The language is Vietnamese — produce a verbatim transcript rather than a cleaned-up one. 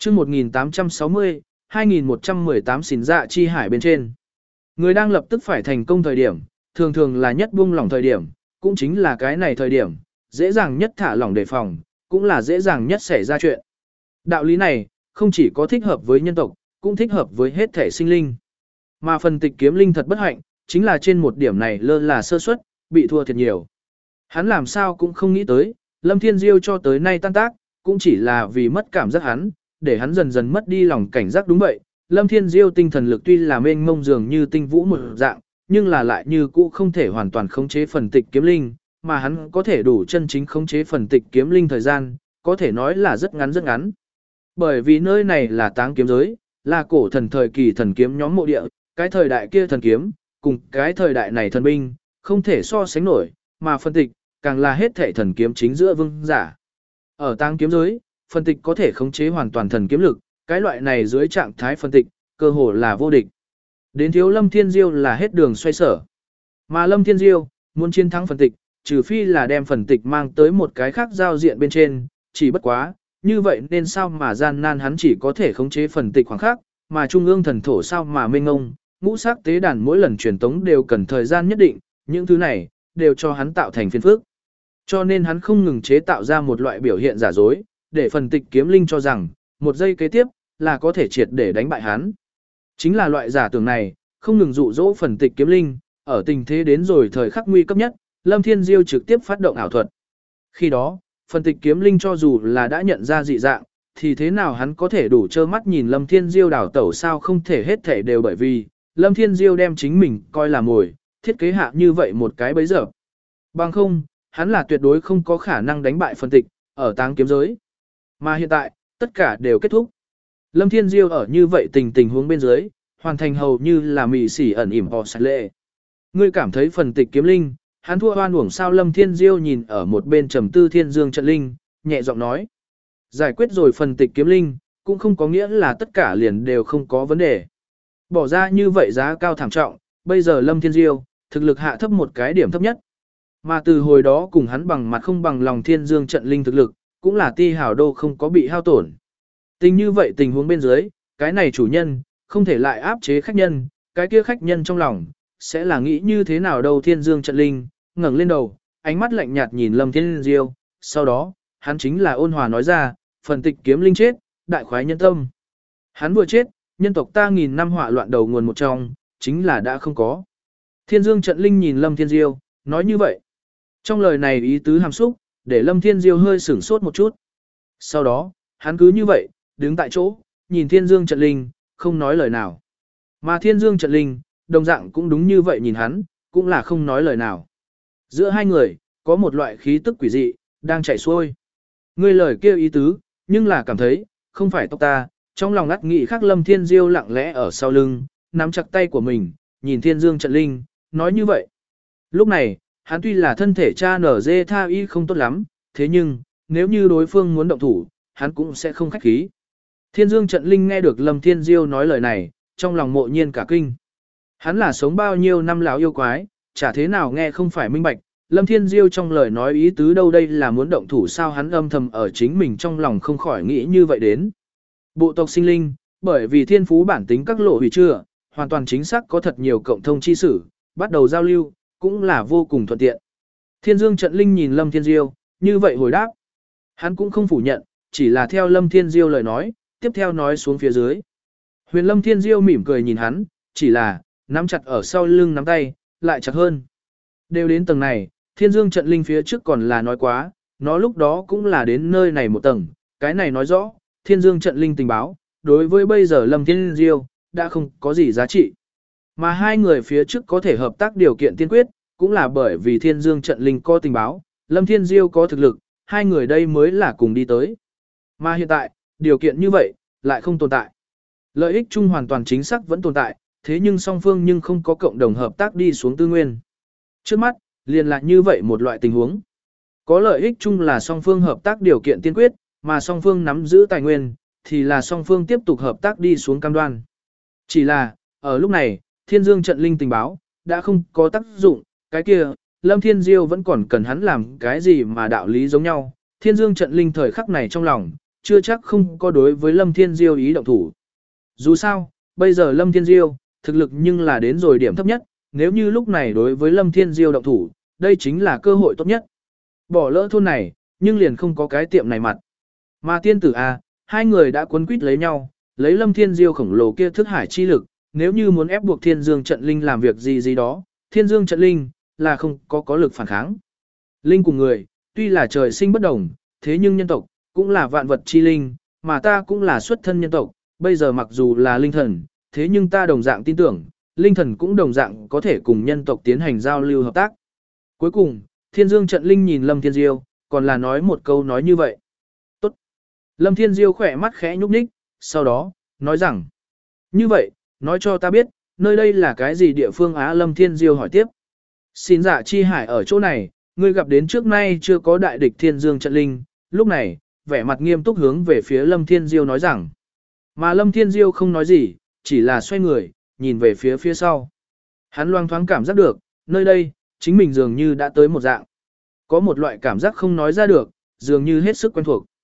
chương một nghìn tám trăm sáu mươi, hai nghìn một trăm mười tám xỉn dạ chi hải bên trên. Người đang lập tức phải thành công thời điểm, thường thường là nhất buông lỏng thời điểm, cũng chính là cái này thời điểm, dễ dàng nhất thả lỏng đề phòng, cũng là dễ dàng nhất xảy ra chuyện. Đạo lý này, không chỉ có thích hợp với nhân tộc, cũng thích hợp với hết thể sinh linh. Mà phần tịch kiếm linh thật bất hạnh, chính là trên một điểm này lơ là sơ suất, bị thua thiệt nhiều. Hắn làm sao cũng không nghĩ tới, Lâm Thiên Diêu cho tới nay tan tác, cũng chỉ là vì mất cảm giác hắn, để hắn dần dần mất đi lòng cảnh giác đúng vậy. Lâm Thiên Diêu tinh thần lực tuy là mênh mông dường như tinh vũ một dạng, nhưng là lại như cũ không thể hoàn toàn khống chế phần tịch kiếm linh, mà hắn có thể đủ chân chính khống chế phần tịch kiếm linh thời gian, có thể nói là rất ngắn rất ngắn. Bởi vì nơi này là táng kiếm giới, là cổ thần thời kỳ thần kiếm nhóm mộ địa, cái thời đại kia thần kiếm, cùng cái thời đại này thần binh, không thể so sánh nổi, mà phân tịch, càng là hết thể thần kiếm chính giữa vương giả. Ở táng kiếm giới, phân tịch có thể khống chế hoàn toàn thần kiếm lực, cái loại này dưới trạng thái phân tịch, cơ hồ là vô địch. Đến thiếu Lâm Thiên Diêu là hết đường xoay sở. Mà Lâm Thiên Diêu, muốn chiến thắng phân tịch, trừ phi là đem phần tịch mang tới một cái khác giao diện bên trên, chỉ bất quá, như vậy nên sao mà gian nan hắn chỉ có thể khống chế phần tịch khoảng khác, mà trung ương thần thổ sao mà mênh ngông, ngũ sắc tế đàn mỗi lần truyền tống đều cần thời gian nhất định, những thứ này, đều cho hắn tạo thành phiền phức. Cho nên hắn không ngừng chế tạo ra một loại biểu hiện giả dối, để phần tịch kiếm linh cho rằng, một giây kế tiếp, là có thể triệt để đánh bại hắn. Chính là loại giả tưởng này, không ngừng dụ dỗ phần tịch kiếm linh, ở tình thế đến rồi thời khắc nguy cấp nhất, Lâm Thiên Diêu trực tiếp phát động ảo thuật. Khi đó, phần tịch kiếm linh cho dù là đã nhận ra dị dạng, thì thế nào hắn có thể đủ trơ mắt nhìn Lâm Thiên Diêu đảo tẩu sao không thể hết thể đều bởi vì, Lâm Thiên Diêu đem chính mình coi là mồi, thiết kế hạ như vậy một cái bấy giờ. Bằng không, hắn là tuyệt đối không có khả năng đánh bại phần tịch, ở táng kiếm giới. Mà hiện tại, tất cả đều kết thúc. Lâm Thiên Diêu ở như vậy tình tình huống bên dưới, hoàn thành hầu như là mị sỉ ẩn ỉm họ sạch lệ. Ngươi cảm thấy phần tịch kiếm linh, hắn thua oan uổng sao? Lâm Thiên Diêu nhìn ở một bên trầm tư Thiên Dương trận linh, nhẹ giọng nói. Giải quyết rồi phần tịch kiếm linh, cũng không có nghĩa là tất cả liền đều không có vấn đề. Bỏ ra như vậy giá cao thảm trọng, bây giờ Lâm Thiên Diêu, thực lực hạ thấp một cái điểm thấp nhất. Mà từ hồi đó cùng hắn bằng mặt không bằng lòng Thiên Dương trận linh thực lực, cũng là ti hào đô không có bị hao tổn. Tình như vậy tình huống bên dưới, cái này chủ nhân, không thể lại áp chế khách nhân, cái kia khách nhân trong lòng, sẽ là nghĩ như thế nào đâu. Thiên Dương trận linh, ngẩng lên đầu, ánh mắt lạnh nhạt nhìn Lâm Thiên Diêu, sau đó, hắn chính là ôn hòa nói ra, phần tịch kiếm linh chết, đại khoái nhân tâm. Hắn vừa chết, nhân tộc ta nghìn năm họa loạn đầu nguồn một trong, chính là đã không có. Thiên Dương trận linh nhìn Lâm Thiên Diêu, nói như vậy. Trong lời này ý tứ hàm xúc, để Lâm Thiên Diêu hơi sửng sốt một chút. Sau đó, hắn cứ như vậy, đứng tại chỗ, nhìn Thiên Dương trận linh, không nói lời nào. Mà Thiên Dương trận linh, đồng dạng cũng đúng như vậy nhìn hắn, cũng là không nói lời nào. Giữa hai người, có một loại khí tức quỷ dị, đang chảy xuôi. Ngươi lời kêu ý tứ, nhưng là cảm thấy, không phải tộc ta, trong lòng ngắt nghị khác. Lâm Thiên Diêu lặng lẽ ở sau lưng, nắm chặt tay của mình, nhìn Thiên Dương trận linh, nói như vậy. Lúc này, hắn tuy là thân thể cha nở dê tha y không tốt lắm, thế nhưng, nếu như đối phương muốn động thủ, hắn cũng sẽ không khách khí. Thiên Dương trận linh nghe được Lâm Thiên Diêu nói lời này, trong lòng mộ nhiên cả kinh. Hắn là sống bao nhiêu năm lão yêu quái, chả thế nào nghe không phải minh bạch, Lâm Thiên Diêu trong lời nói ý tứ đâu đây là muốn động thủ sao? Hắn âm thầm ở chính mình trong lòng không khỏi nghĩ như vậy đến. Bộ tộc sinh linh, bởi vì thiên phú bản tính các lộ hủy chưa, hoàn toàn chính xác có thật nhiều cộng thông chi sử, bắt đầu giao lưu, cũng là vô cùng thuận tiện. Thiên Dương trận linh nhìn Lâm Thiên Diêu, như vậy hồi đáp. Hắn cũng không phủ nhận, chỉ là theo Lâm Thiên Diêu lời nói, tiếp theo nói xuống phía dưới. Huyền Lâm Thiên Diêu mỉm cười nhìn hắn, chỉ là, nắm chặt ở sau lưng nắm tay, lại chặt hơn. Đều đến tầng này, Thiên Dương trận linh phía trước còn là nói quá, nó lúc đó cũng là đến nơi này một tầng, cái này nói rõ, Thiên Dương trận linh tình báo, đối với bây giờ Lâm Thiên Diêu, đã không có gì giá trị. Mà hai người phía trước có thể hợp tác điều kiện tiên quyết, cũng là bởi vì Thiên Dương trận linh có tình báo, Lâm Thiên Diêu có thực lực, hai người đây mới là cùng đi tới. Mà hiện tại, điều kiện như vậy, lại không tồn tại. Lợi ích chung hoàn toàn chính xác vẫn tồn tại, thế nhưng song phương nhưng không có cộng đồng hợp tác đi xuống tư nguyên. Trước mắt, liền là như vậy một loại tình huống. Có lợi ích chung là song phương hợp tác điều kiện tiên quyết, mà song phương nắm giữ tài nguyên, thì là song phương tiếp tục hợp tác đi xuống cam đoan. Chỉ là, ở lúc này, Thiên Dương trận linh tình báo, đã không có tác dụng, cái kia, Lâm Thiên Diêu vẫn còn cần hắn làm cái gì mà đạo lý giống nhau. Thiên Dương trận linh thời khắc này trong lòng, chưa chắc không có đối với Lâm Thiên Diêu ý động thủ. Dù sao, bây giờ Lâm Thiên Diêu, thực lực nhưng là đến rồi điểm thấp nhất, nếu như lúc này đối với Lâm Thiên Diêu động thủ, đây chính là cơ hội tốt nhất. Bỏ lỡ thôn này, nhưng liền không có cái tiệm này mặt. Mà tiên tử A, hai người đã quấn quýt lấy nhau, lấy Lâm Thiên Diêu khổng lồ kia thức hải chi lực, nếu như muốn ép buộc Thiên Dương trận linh làm việc gì gì đó, Thiên Dương trận linh là không có có lực phản kháng. Linh cùng người, tuy là trời sinh bất đồng, thế nhưng nhân tộc cũng là vạn vật chi linh, mà ta cũng là xuất thân nhân tộc, bây giờ mặc dù là linh thần, thế nhưng ta đồng dạng tin tưởng, linh thần cũng đồng dạng có thể cùng nhân tộc tiến hành giao lưu hợp tác. Cuối cùng, Thiên Dương trận linh nhìn Lâm Thiên Diêu, còn là nói một câu nói như vậy. Tốt. Lâm Thiên Diêu khỏe mắt khẽ nhúc nhích, sau đó, nói rằng, như vậy, nói cho ta biết, nơi đây là cái gì địa phương á? Lâm Thiên Diêu hỏi tiếp. Xin dạ chi hải ở chỗ này, ngươi gặp đến trước nay chưa có đại địch Thiên Dương trận linh, lúc này, vẻ mặt nghiêm túc hướng về phía Lâm Thiên Diêu nói rằng. Mà Lâm Thiên Diêu không nói gì, chỉ là xoay người, nhìn về phía phía sau. Hắn loang thoáng cảm giác được, nơi đây, chính mình dường như đã tới một dạng. Có một loại cảm giác không nói ra được, dường như hết sức quen thuộc.